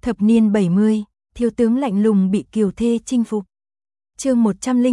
Thập niên 70, thiếu tướng lạnh lùng bị kiều thê chinh phục. Chương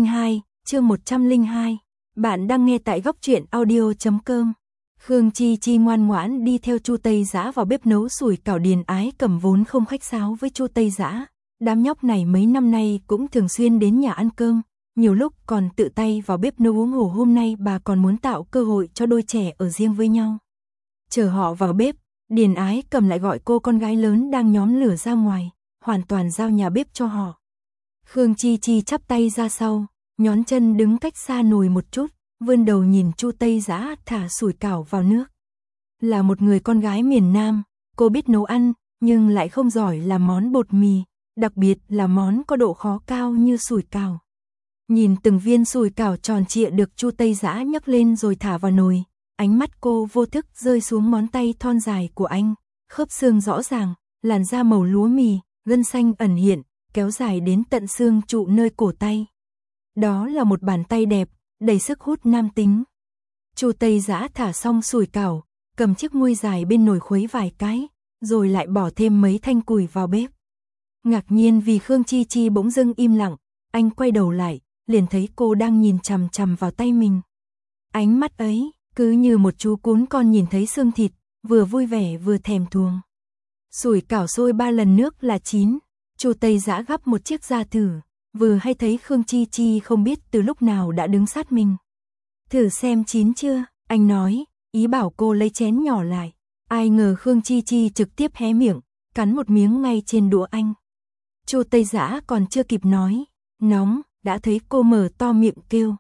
102. Bạn đang nghe tại góc truyện audio.com. Khương Chi Chi ngoan ngoãn đi theo Chu Tây Dã vào bếp nấu sủi cảo. Điền Ái Cầm vốn không khách sáo với Chu Tây Dã, đám nhóc này mấy năm nay cũng thường xuyên đến nhà ăn cơm, nhiều lúc còn tự tay vào bếp nấu uống. Hôm nay bà còn muốn tạo cơ hội cho đôi trẻ ở riêng với nhau. Chờ họ vào bếp, Điền Ái Cầm lại gọi cô con gái lớn đang nhóm lửa ra ngoài, hoàn toàn giao nhà bếp cho họ. Khương Chi Chi chắp tay ra sau, nhón chân đứng cách xa nồi một chút, vươn đầu nhìn Chu Tây Dã thả sủi cảo vào nước. Là một người con gái miền Nam, cô biết nấu ăn, nhưng lại không giỏi làm món bột mì, đặc biệt là món có độ khó cao như sủi cảo. Nhìn từng viên sủi cảo tròn trịa được Chu Tây Dã nhấc lên rồi thả vào nồi, ánh mắt cô vô thức rơi xuống ngón tay thon dài của anh, khớp xương rõ ràng, làn da màu lúa mì, gân xanh ẩn hiện, kéo dài đến tận xương trụ nơi cổ tay. Đó là một bàn tay đẹp, đầy sức hút nam tính. Chu Tây Dã thả xong sủi cảo, cầm chiếc muôi dài bên nồi khuấy vài cái, rồi lại bỏ thêm mấy thanh củi vào bếp. Ngạc nhiên vì Khương Chi Chi bỗng dưng im lặng, anh quay đầu lại, liền thấy cô đang nhìn chằm chằm vào tay mình. Ánh mắt ấy, cứ như một chú cún con nhìn thấy xương thịt, vừa vui vẻ vừa thèm thuồng. Sủi cảo sôi 3 lần nước là chín, Chu Tây Dã gắp một chiếc ra thử, vừa hay thấy Khương Chi Chi không biết từ lúc nào đã đứng sát mình. Thử xem chín chưa, anh nói, ý bảo cô lấy chén nhỏ lại. Ai ngờ Khương Chi Chi trực tiếp hé miệng, cắn một miếng ngay trên đũa anh. Chu Tây Dã còn chưa kịp nói, nóng, đã thấy cô mở to miệng kêu,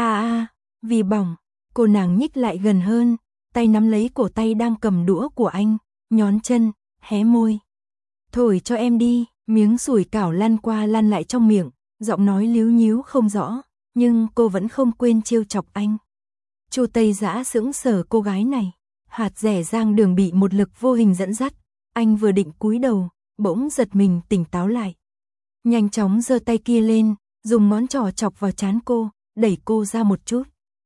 vì bỏng. Cô nàng nhích lại gần hơn, tay nắm lấy cổ tay đang cầm đũa của anh, nhón chân, hé môi. Thổi cho em đi, miếng sủi cảo lăn qua lăn lại trong miệng, giọng nói líu nhíu không rõ, nhưng cô vẫn không quên trêu chọc anh. Chu Tây Dã sững sờ cô gái này, hạt dẻ rang đường bị một lực vô hình dẫn dắt, anh vừa định cúi đầu, bỗng giật mình tỉnh táo lại. Nhanh chóng giơ tay kia lên, dùng ngón trỏ chọc vào trán cô, đẩy cô ra một chút.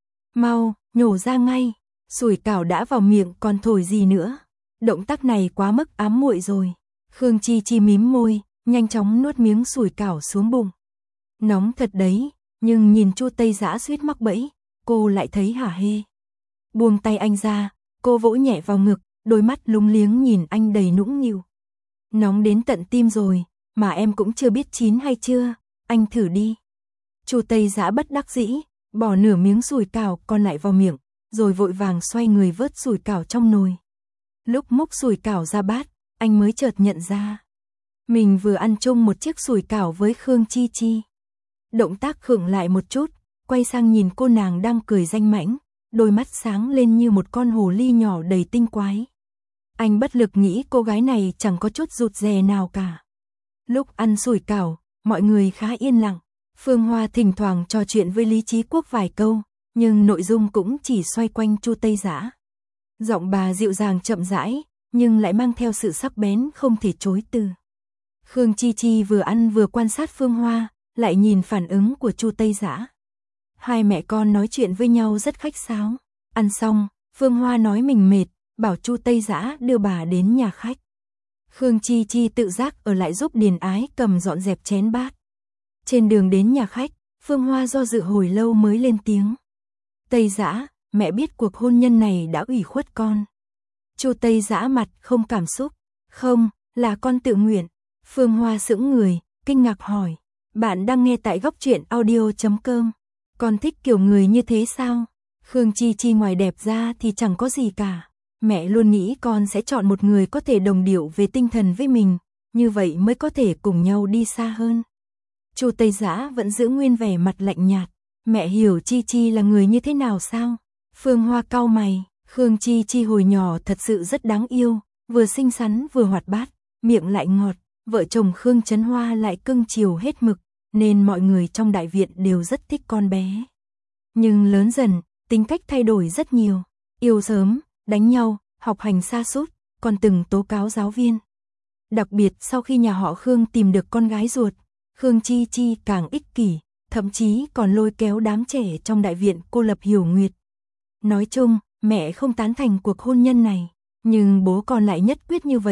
Mau, nhổ ra ngay, sủi cảo đã vào miệng còn thổi gì nữa. Động tác này quá mức ám muội rồi. Khương Chi Chi mím môi, nhanh chóng nuốt miếng sủi cảo xuống bụng. Nóng thật đấy, nhưng nhìn Chu Tây Dã suýt mắc bẫy, cô lại thấy hả hê. Buông tay anh ra, cô vỗ nhẹ vào ngực, đôi mắt lúng liếng nhìn anh đầy nũng nịu. Nóng đến tận tim rồi, mà em cũng chưa biết chín hay chưa, anh thử đi. Chu Tây Dã bất đắc dĩ, bỏ nửa miếng sủi cảo còn lại vào miệng, rồi vội vàng xoay người vớt sủi cảo trong nồi. Lúc múc sủi cảo ra bát, anh mới chợt nhận ra. Mình vừa ăn chung một chiếc sủi cảo với Khương Chi Chi. Động tác khựng lại một chút, quay sang nhìn cô nàng đang cười danh mãnh, đôi mắt sáng lên như một con hồ ly nhỏ đầy tinh quái. Anh bất lực nghĩ cô gái này chẳng có chút rụt rè nào cả. Lúc ăn sủi cảo, mọi người khá yên lặng. Phương Hoa thỉnh thoảng trò chuyện với Lý Chí Quốc vài câu, nhưng nội dung cũng chỉ xoay quanh Chu Tây Dã. Giọng bà dịu dàng chậm rãi, nhưng lại mang theo sự sắc bén không thể chối từ. Khương Chi Chi vừa ăn vừa quan sát Phương Hoa, lại nhìn phản ứng của Chu Tây Dã. Hai mẹ con nói chuyện với nhau rất khách sáo. Ăn xong, Phương Hoa nói mình mệt, bảo Chu Tây Dã đưa bà đến nhà khách. Khương Chi Chi tự giác ở lại giúp Điền Ái Cầm dọn dẹp chén bát. Trên đường đến nhà khách, Phương Hoa do dự hồi lâu mới lên tiếng. Tây Dã, mẹ biết cuộc hôn nhân này đã ủy khuất con. Chu Tây Dã mặt không cảm xúc. Không, là con tự nguyện. Phương Hoa sững người, kinh ngạc hỏi. Bạn đang nghe tại góc truyện audio.com. Con thích kiểu người như thế sao? Khương Chi Chi ngoài đẹp ra thì chẳng có gì cả. Mẹ luôn nghĩ con sẽ chọn một người có thể đồng điệu về tinh thần với mình, như vậy mới có thể cùng nhau đi xa hơn. Chu Tây Dã vẫn giữ nguyên vẻ mặt lạnh nhạt. Mẹ hiểu Chi Chi là người như thế nào sao? Phương Hoa cau mày. Khương Chi Chi hồi nhỏ thật sự rất đáng yêu, vừa xinh xắn vừa hoạt bát, miệng lại ngọt. Vợ chồng Khương Trấn Hoa lại cưng chiều hết mực, nên mọi người trong đại viện đều rất thích con bé. Nhưng lớn dần, tính cách thay đổi rất nhiều. Yêu sớm, đánh nhau, học hành sa sút, còn từng tố cáo giáo viên. Đặc biệt sau khi nhà họ Khương tìm được con gái ruột, Khương Chi Chi càng ích kỷ, thậm chí còn lôi kéo đám trẻ trong đại viện cô lập Hiểu Nguyệt. Nói chung, mẹ không tán thành cuộc hôn nhân này, nhưng bố con lại nhất quyết như vậy,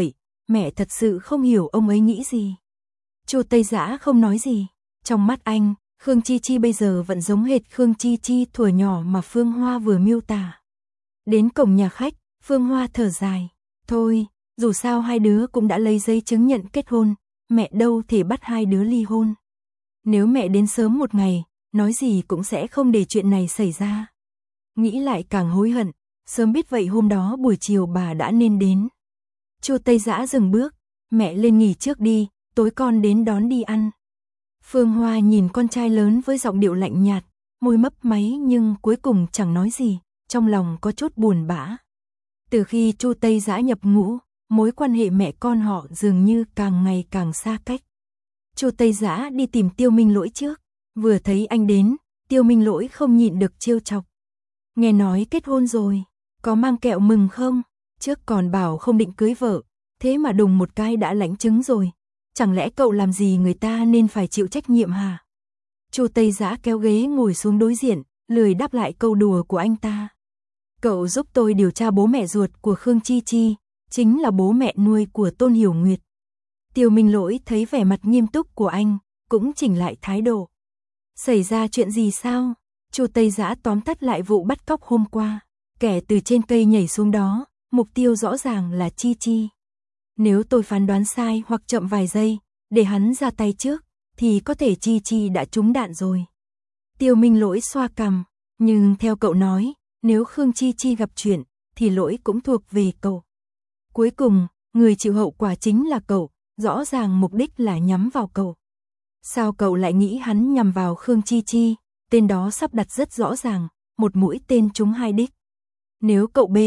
mẹ thật sự không hiểu ông ấy nghĩ gì. Chu Tây Dã không nói gì. Trong mắt anh, Khương Chi Chi bây giờ vẫn giống hệt Khương Chi Chi thuở nhỏ mà Phương Hoa vừa miêu tả. Đến cổng nhà khách, Phương Hoa thở dài. Thôi, dù sao hai đứa cũng đã lấy giấy chứng nhận kết hôn, mẹ đâu thể bắt hai đứa ly hôn. Nếu mẹ đến sớm một ngày, nói gì cũng sẽ không để chuyện này xảy ra. Nghĩ lại càng hối hận, sớm biết vậy hôm đó buổi chiều bà đã nên đến. Chu Tây Dã dừng bước, mẹ lên nghỉ trước đi, tối con đến đón đi ăn. Phương Hoa nhìn con trai lớn với giọng điệu lạnh nhạt, môi mấp máy nhưng cuối cùng chẳng nói gì, trong lòng có chút buồn bã. Từ khi Chu Tây Dã nhập ngũ, mối quan hệ mẹ con họ dường như càng ngày càng xa cách. Chu Tây Dã đi tìm Tiêu Minh Lỗi trước, vừa thấy anh đến, Tiêu Minh Lỗi không nhịn được trêu chọc. Nghe nói kết hôn rồi, có mang kẹo mừng không? Trước còn bảo không định cưới vợ, thế mà đùng một cái đã lãnh chứng rồi. Chẳng lẽ cậu làm gì người ta nên phải chịu trách nhiệm hả? Chu Tây Dã kéo ghế ngồi xuống đối diện, lười đáp lại câu đùa của anh ta. Cậu giúp tôi điều tra bố mẹ ruột của Khương Chi Chi, chính là bố mẹ nuôi của Tôn Hiểu Nguyệt. Tiêu Minh Lỗi thấy vẻ mặt nghiêm túc của anh, cũng chỉnh lại thái độ. Xảy ra chuyện gì sao? Chu Tây Dã tóm tắt lại vụ bắt cóc hôm qua. Kẻ từ trên cây nhảy xuống đó, mục tiêu rõ ràng là Chi Chi. Nếu tôi phán đoán sai hoặc chậm vài giây, để hắn ra tay trước, thì có thể Chi Chi đã trúng đạn rồi. Tiêu Minh Lỗi xoa cằm, nhưng theo cậu nói, nếu Khương Chi Chi gặp chuyện, thì lỗi cũng thuộc về cậu. Cuối cùng, người chịu hậu quả chính là cậu, rõ ràng mục đích là nhắm vào cậu. Sao cậu lại nghĩ hắn nhằm vào Khương Chi Chi, tên đó sắp đặt rất rõ ràng, một mũi tên trúng hai đích. Nếu cậu B,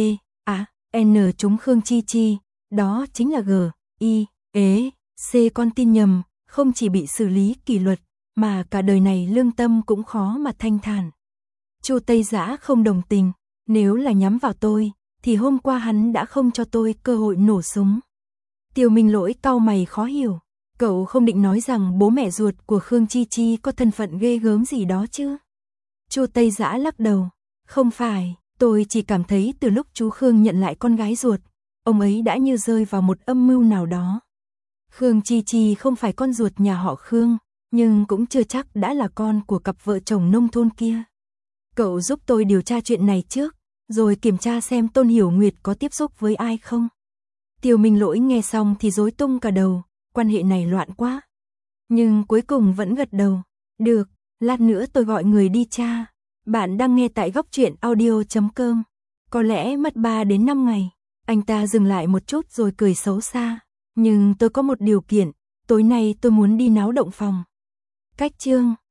N trúng Khương Chi Chi, đó chính là G, I, E, C con tin nhầm, không chỉ bị xử lý kỷ luật, mà cả đời này lương tâm cũng khó mà thanh thản. Chu Tây Dã không đồng tình, nếu là nhắm vào tôi, thì hôm qua hắn đã không cho tôi cơ hội nổ súng. Tiêu Minh Lỗi cau mày khó hiểu, cậu không định nói rằng bố mẹ ruột của Khương Chi Chi có thân phận ghê gớm gì đó chứ? Chu Tây Dã lắc đầu, không phải, tôi chỉ cảm thấy từ lúc chú Khương nhận lại con gái ruột, ông ấy đã như rơi vào một âm mưu nào đó. Khương Chi Chi không phải con ruột nhà họ Khương, nhưng cũng chưa chắc đã là con của cặp vợ chồng nông thôn kia. Cậu giúp tôi điều tra chuyện này trước, rồi kiểm tra xem Tôn Hiểu Nguyệt có tiếp xúc với ai không. Tiêu Minh Lỗi nghe xong thì rối tung cả đầu, quan hệ này loạn quá. Nhưng cuối cùng vẫn gật đầu, được, lát nữa tôi gọi người đi tra. Bạn đang nghe tại Góc Truyện Audio.com. Có lẽ mất 3 đến 5 ngày. Anh ta dừng lại một chút rồi cười xấu xa. Nhưng tôi có một điều kiện, tối nay tôi muốn đi náo động phòng. Cách chương